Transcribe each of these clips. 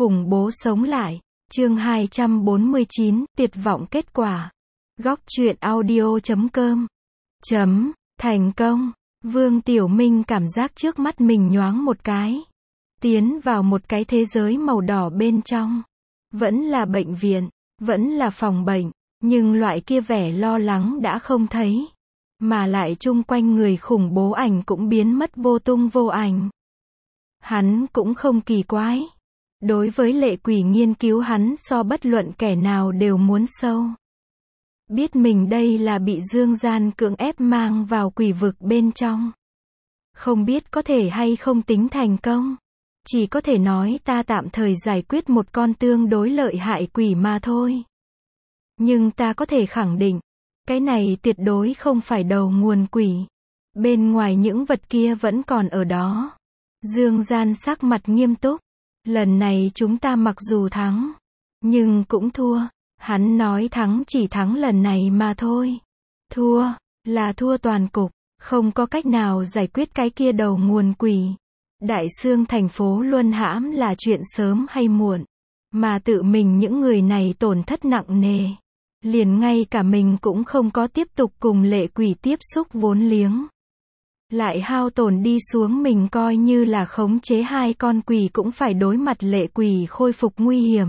Khủng bố sống lại. Chương 249, tuyệt vọng kết quả. Góc truyện audio.com. Thành công. Vương Tiểu Minh cảm giác trước mắt mình nhoáng một cái. Tiến vào một cái thế giới màu đỏ bên trong. Vẫn là bệnh viện, vẫn là phòng bệnh, nhưng loại kia vẻ lo lắng đã không thấy. Mà lại chung quanh người khủng bố ảnh cũng biến mất vô tung vô ảnh. Hắn cũng không kỳ quái. Đối với lệ quỷ nghiên cứu hắn so bất luận kẻ nào đều muốn sâu. Biết mình đây là bị Dương Gian cưỡng ép mang vào quỷ vực bên trong. Không biết có thể hay không tính thành công. Chỉ có thể nói ta tạm thời giải quyết một con tương đối lợi hại quỷ mà thôi. Nhưng ta có thể khẳng định, cái này tuyệt đối không phải đầu nguồn quỷ. Bên ngoài những vật kia vẫn còn ở đó. Dương Gian sắc mặt nghiêm túc. Lần này chúng ta mặc dù thắng, nhưng cũng thua. Hắn nói thắng chỉ thắng lần này mà thôi. Thua, là thua toàn cục, không có cách nào giải quyết cái kia đầu nguồn quỷ. Đại xương thành phố luân hãm là chuyện sớm hay muộn. Mà tự mình những người này tổn thất nặng nề. Liền ngay cả mình cũng không có tiếp tục cùng lệ quỷ tiếp xúc vốn liếng. Lại hao tổn đi xuống mình coi như là khống chế hai con quỷ cũng phải đối mặt lệ quỷ khôi phục nguy hiểm.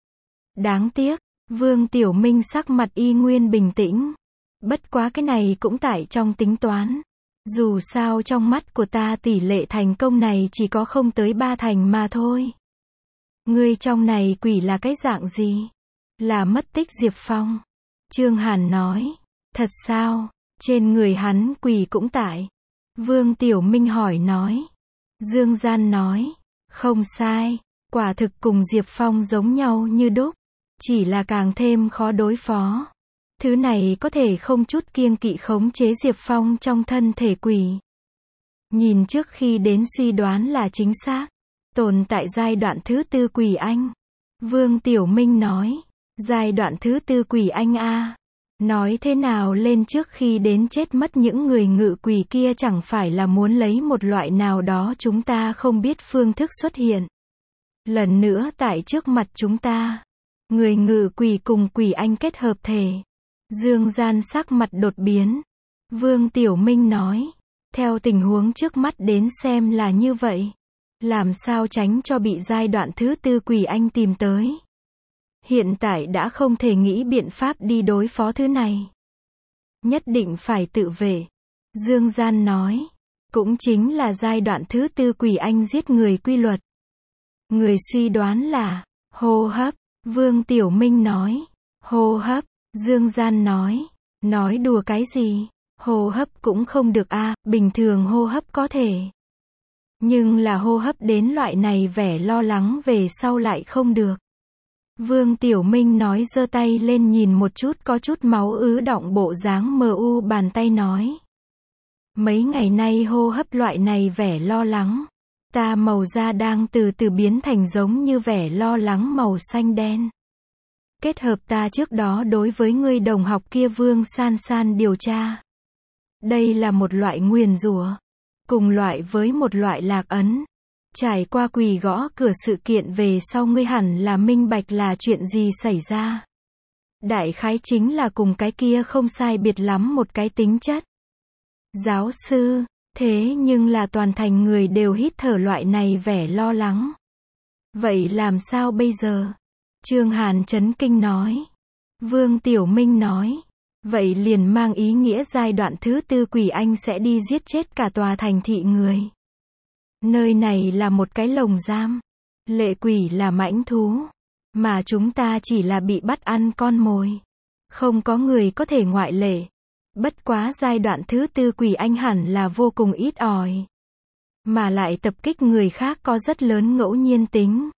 Đáng tiếc, Vương Tiểu Minh sắc mặt y nguyên bình tĩnh. Bất quá cái này cũng tại trong tính toán. Dù sao trong mắt của ta tỷ lệ thành công này chỉ có không tới 3 thành mà thôi. Ngươi trong này quỷ là cái dạng gì? Là mất tích Diệp Phong. Trương Hàn nói. Thật sao? Trên người hắn quỷ cũng tại. Vương Tiểu Minh hỏi nói. Dương Gian nói. Không sai. Quả thực cùng Diệp Phong giống nhau như đúc. Chỉ là càng thêm khó đối phó. Thứ này có thể không chút kiêng kỵ khống chế Diệp Phong trong thân thể quỷ. Nhìn trước khi đến suy đoán là chính xác. Tồn tại giai đoạn thứ 4 quỷ anh. Vương Tiểu Minh nói. Giai đoạn thứ 4 quỷ anh a. Nói thế nào lên trước khi đến chết mất những người ngự quỷ kia chẳng phải là muốn lấy một loại nào đó chúng ta không biết phương thức xuất hiện. Lần nữa tại trước mặt chúng ta. Người ngự quỷ cùng quỷ anh kết hợp thể. Dương Gian sắc mặt đột biến. Vương Tiểu Minh nói. Theo tình huống trước mắt đến xem là như vậy. Làm sao tránh cho bị giai đoạn thứ 4 quỷ anh tìm tới. Hiện tại đã không thể nghĩ biện pháp đi đối phó thứ này. Nhất định phải tự vệ. Dương Gian nói. Cũng chính là giai đoạn thứ 4 quỷ anh giết người quy luật. Người suy đoán là hô hấp. Vương Tiểu Minh nói. Hô hấp. Dương Gian nói. Nói đùa cái gì? Hô hấp cũng không được a, bình thường hô hấp có thể. Nhưng là hô hấp đến loại này vẻ lo lắng về sau lại không được. Vương Tiểu Minh nói giơ tay lên nhìn một chút có chút máu ứ đọng bộ dáng mờ u bàn tay nói. Mấy ngày nay hô hấp loại này vẻ lo lắng. Ta màu da đang từ từ biến thành giống như vẻ lo lắng màu xanh đen. Kết hợp ta trước đó đối với người đồng học kia Vương San San điều tra. Đây là một loại nguyền rủa. Cùng loại với một loại lạc ấn. Trải qua quỷ gõ cửa sự kiện về sau ngươi hẳn là minh bạch là chuyện gì xảy ra. Đại khái chính là cùng cái kia không sai biệt lắm một cái tính chất. Giáo sư, thế nhưng là toàn thành người đều hít thở loại này vẻ lo lắng. Vậy làm sao bây giờ? Trương Hàn chấn kinh nói. Vương Tiểu Minh nói. Vậy liền mang ý nghĩa giai đoạn thứ 4 quỷ anh sẽ đi giết chết cả tòa thành thị người. Nơi này là một cái lồng giam. Lệ quỷ là mãnh thú. Mà chúng ta chỉ là bị bắt ăn con mồi. Không có người có thể ngoại lệ. Bất quá giai đoạn thứ 4 quỷ anh hẳn là vô cùng ít ỏi. Mà lại tập kích người khác có rất lớn ngẫu nhiên tính.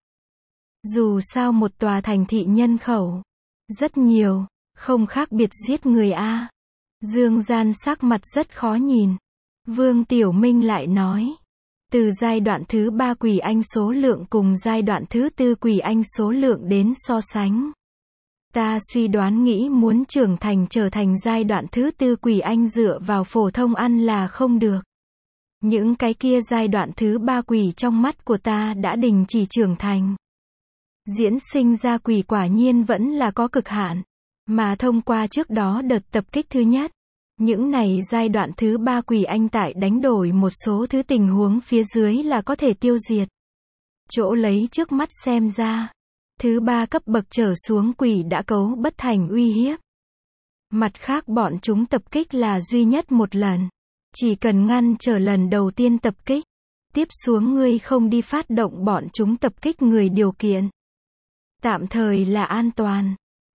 Dù sao một tòa thành thị nhân khẩu. Rất nhiều. Không khác biệt giết người a. Dương Gian sắc mặt rất khó nhìn. Vương Tiểu Minh lại nói. Từ giai đoạn thứ 3 quỷ anh số lượng cùng giai đoạn thứ 4 quỷ anh số lượng đến so sánh. Ta suy đoán nghĩ muốn trưởng thành trở thành giai đoạn thứ 4 quỷ anh dựa vào phổ thông ăn là không được. Những cái kia giai đoạn thứ 3 quỷ trong mắt của ta đã đình chỉ trưởng thành. Diễn sinh ra quỷ quả nhiên vẫn là có cực hạn. Mà thông qua trước đó đợt tập kích thứ nhất, những này giai đoạn thứ 3 quỷ anh tại đánh đổi một số thứ tình huống phía dưới là có thể tiêu diệt. Chỗ lấy trước mắt xem ra, thứ 3 cấp bậc trở xuống quỷ đã cấu bất thành uy hiếp. Mặt khác bọn chúng tập kích là duy nhất một lần. Chỉ cần ngăn trở lần đầu tiên tập kích. Tiếp xuống ngươi không đi phát động bọn chúng tập kích người điều kiện. Tạm thời là an toàn.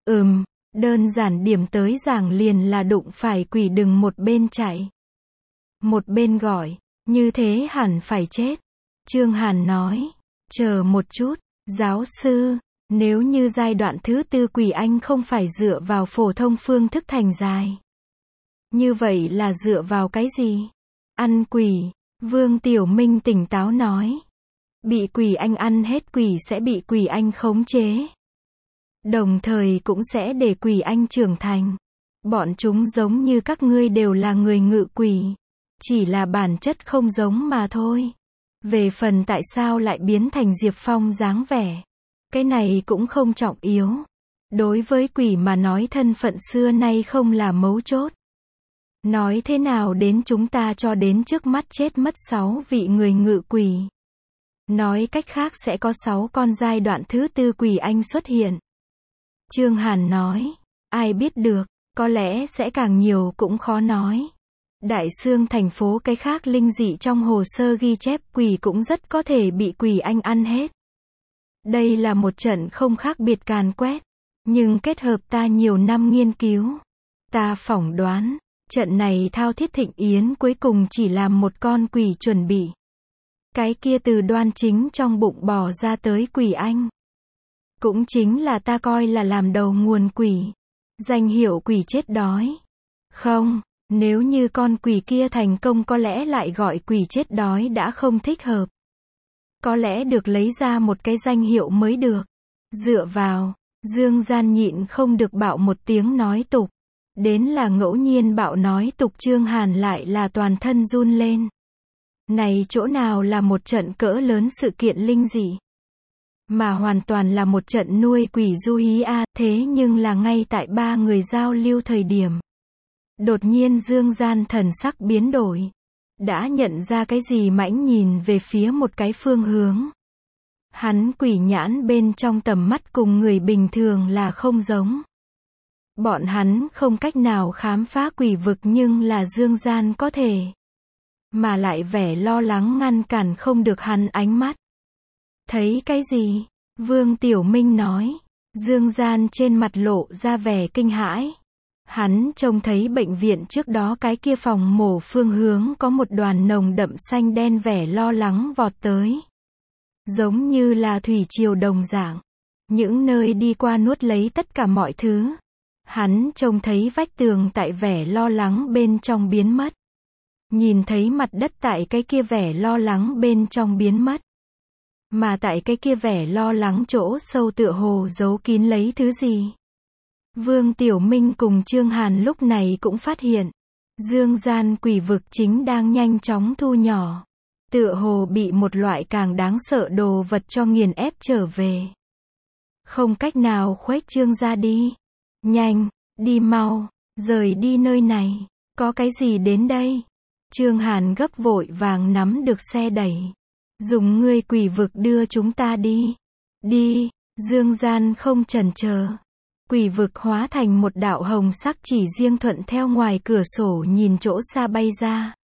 Đơn giản điểm tới giảng liền là đụng phải quỷ đừng một bên chạy. Một bên gọi, như thế hẳn phải chết. Trương Hàn nói, chờ một chút, giáo sư, nếu như giai đoạn thứ 4 quỷ anh không phải dựa vào phổ thông phương thức thành dài. Như vậy là dựa vào cái gì? Ăn quỷ, Vương Tiểu Minh tỉnh táo nói. Bị quỷ anh ăn hết quỷ sẽ bị quỷ anh khống chế. Đồng thời cũng sẽ để quỷ anh trưởng thành. Bọn chúng giống như các ngươi đều là người ngự quỷ. Chỉ là bản chất không giống mà thôi. Về phần tại sao lại biến thành Diệp Phong dáng vẻ. Cái này cũng không trọng yếu. Đối với quỷ mà nói thân phận xưa nay không là mấu chốt. Nói thế nào đến chúng ta cho đến trước mắt chết mất 6 vị người ngự quỷ. Nói cách khác sẽ có 6 con giai đoạn thứ 4 quỷ anh xuất hiện. Trương Hàn nói, ai biết được, có lẽ sẽ càng nhiều cũng khó nói. Đại Xương thành phố cái khác linh dị trong hồ sơ ghi chép quỷ cũng rất có thể bị quỷ anh ăn hết. Đây là một trận không khác biệt càn quét, nhưng kết hợp ta nhiều năm nghiên cứu. Ta phỏng đoán, trận này thao thiết thịnh yến cuối cùng chỉ làm một con quỷ chuẩn bị. Cái kia từ Đoan Chính trong bụng bò ra tới quỷ anh. Cũng chính là ta coi là làm đầu nguồn quỷ. Danh hiệu quỷ chết đói. Không, nếu như con quỷ kia thành công có lẽ lại gọi quỷ chết đói đã không thích hợp. Có lẽ được lấy ra một cái danh hiệu mới được. Dựa vào, Dương Gian nhịn không được bạo một tiếng nói tục. Đến là ngẫu nhiên bạo nói tục Trương Hàn lại là toàn thân run lên. Này chỗ nào là một trận cỡ lớn sự kiện linh dị. Mà hoàn toàn là một trận nuôi quỷ du hí a, thế nhưng là ngay tại 3 người giao lưu thời điểm. Đột nhiên Dương Gian thần sắc biến đổi. Đã nhận ra cái gì mãnh nhìn về phía một cái phương hướng. Hắn quỷ nhãn bên trong tầm mắt cùng người bình thường là không giống. Bọn hắn không cách nào khám phá quỷ vực nhưng là Dương Gian có thể. Mà lại vẻ lo lắng ngăn cản không được hắn ánh mắt. Thấy cái gì? Vương Tiểu Minh nói. Dương Gian trên mặt lộ ra vẻ kinh hãi. Hắn trông thấy bệnh viện trước đó cái kia phòng mổ phương hướng có một đoàn nồng đậm xanh đen vẻ lo lắng vọt tới. Giống như là thủy triều đồng dạng. Những nơi đi qua nuốt lấy tất cả mọi thứ. Hắn trông thấy vách tường tại vẻ lo lắng bên trong biến mất. Nhìn thấy mặt đất tại cái kia vẻ lo lắng bên trong biến mất. Mà tại cái kia vẻ lo lắng chỗ sâu tựa hồ giấu kín lấy thứ gì. Vương Tiểu Minh cùng Trương Hàn lúc này cũng phát hiện. Dương Gian quỷ vực chính đang nhanh chóng thu nhỏ. Tựa hồ bị một loại càng đáng sợ đồ vật cho nghiền ép trở về. Không cách nào khuếch trương ra đi. Nhanh, đi mau, rời đi nơi này. Có cái gì đến đây? Trương Hàn gấp vội vàng nắm được xe đẩy. Dùng ngươi quỷ vực đưa chúng ta đi. Đi, Dương Gian không chần chờ. Quỷ vực hóa thành một đạo hồng sắc chỉ riêng thuận theo ngoài cửa sổ nhìn chỗ xa bay ra.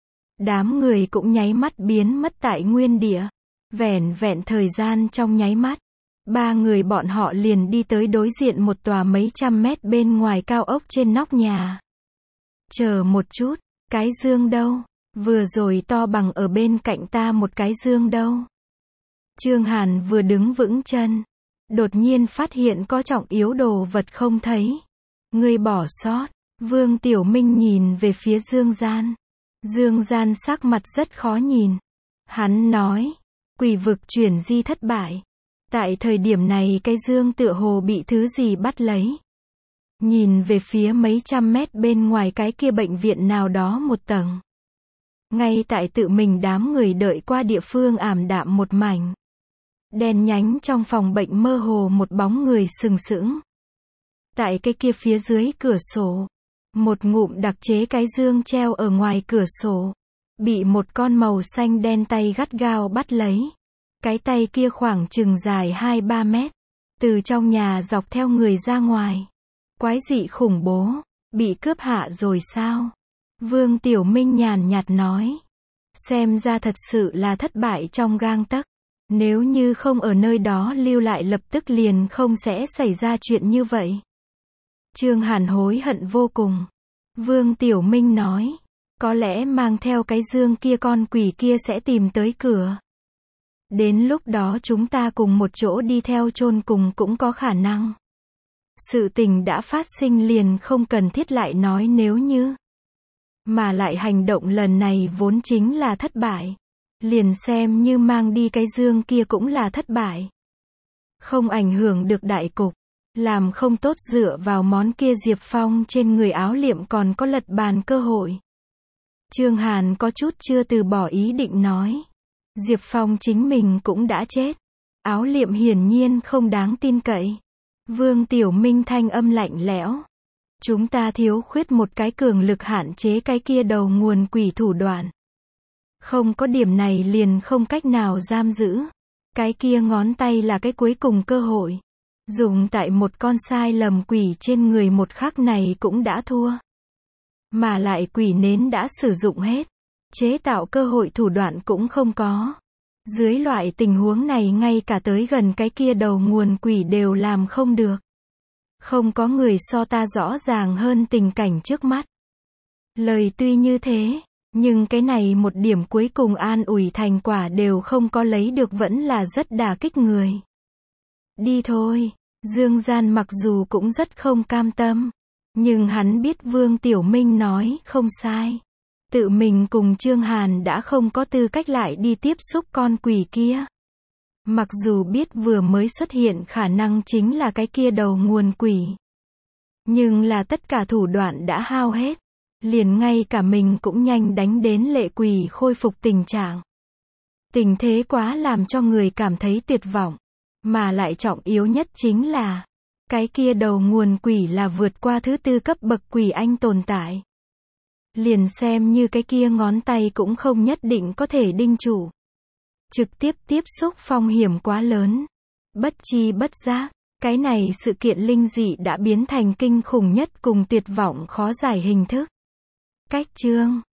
Đám người cũng nháy mắt biến mất tại nguyên địa. Vẻn vẹn thời gian trong nháy mắt. 3 người bọn họ liền đi tới đối diện một tòa mấy trăm mét bên ngoài cao ốc trên nóc nhà. Chờ một chút, cái dương đâu? Vừa rồi to bằng ở bên cạnh ta một cái dương đâu? Trương Hàn vừa đứng vững chân. Đột nhiên phát hiện có trọng yếu đồ vật không thấy. Ngươi bỏ sót. Vương Tiểu Minh nhìn về phía Dương Gian. Dương Gian sắc mặt rất khó nhìn. Hắn nói, quỷ vực chuyển di thất bại. Tại thời điểm này cái dương tựa hồ bị thứ gì bắt lấy. Nhìn về phía mấy trăm mét bên ngoài cái kia bệnh viện nào đó một tầng. Ngay tại tự mình đám người đợi qua địa phương ảm đạm một mảnh. Đen nhánh trong phòng bệnh mơ hồ một bóng người sừng sững. Tại cái kia phía dưới cửa sổ. Một ngụm đặc chế cái dương treo ở ngoài cửa sổ. Bị một con màu xanh đen tay gắt gao bắt lấy. Cái tay kia khoảng chừng dài 2-3 mét. Từ trong nhà dọc theo người ra ngoài. Quái dị khủng bố. Bị cướp hạ rồi sao? Vương Tiểu Minh nhàn nhạt nói. Xem ra thật sự là thất bại trong gang tấc. Nếu như không ở nơi đó lưu lại lập tức liền không sẽ xảy ra chuyện như vậy. Trương Hàn hối hận vô cùng. Vương Tiểu Minh nói. Có lẽ mang theo cái dương kia con quỷ kia sẽ tìm tới cửa. Đến lúc đó chúng ta cùng một chỗ đi theo chôn cùng cũng có khả năng. Sự tình đã phát sinh liền không cần thiết lại nói nếu như. Mà lại hành động lần này vốn chính là thất bại. Liền xem như mang đi cái dương kia cũng là thất bại. Không ảnh hưởng được đại cục. Làm không tốt dựa vào món kia Diệp Phong trên người áo liệm còn có lật bàn cơ hội. Trương Hàn có chút chưa từ bỏ ý định nói. Diệp Phong chính mình cũng đã chết. Áo liệm hiển nhiên không đáng tin cậy. Vương Tiểu Minh thanh âm lạnh lẽo. Chúng ta thiếu khuyết một cái cường lực hạn chế cái kia đầu nguồn quỷ thủ đoạn. Không có điểm này liền không cách nào giam giữ. Cái kia ngón tay là cái cuối cùng cơ hội. Dùng tại một con sai lầm quỷ trên người một khắc này cũng đã thua. Mà lại quỷ nến đã sử dụng hết. Chế tạo cơ hội thủ đoạn cũng không có. Dưới loại tình huống này ngay cả tới gần cái kia đầu nguồn quỷ đều làm không được. Không có người so ta rõ ràng hơn tình cảnh trước mắt. Lời tuy như thế, nhưng cái này một điểm cuối cùng an ủi thành quả đều không có lấy được vẫn là rất đả kích người. Đi thôi, Dương Gian mặc dù cũng rất không cam tâm, nhưng hắn biết Vương Tiểu Minh nói không sai. Tự mình cùng Trương Hàn đã không có tư cách lại đi tiếp xúc con quỷ kia. Mặc dù biết vừa mới xuất hiện khả năng chính là cái kia đầu nguồn quỷ. Nhưng là tất cả thủ đoạn đã hao hết. Liền ngay cả mình cũng nhanh đánh đến lệ quỷ khôi phục tình trạng. Tình thế quá làm cho người cảm thấy tuyệt vọng. Mà lại trọng yếu nhất chính là cái kia đầu nguồn quỷ là vượt qua thứ tư cấp bậc quỷ anh tồn tại. Liền xem như cái kia ngón tay cũng không nhất định có thể đinh trụ. Trực tiếp tiếp xúc phong hiểm quá lớn. Bất chi bất giác, cái này sự kiện linh dị đã biến thành kinh khủng nhất cùng tuyệt vọng khó giải hình thức. Cách chương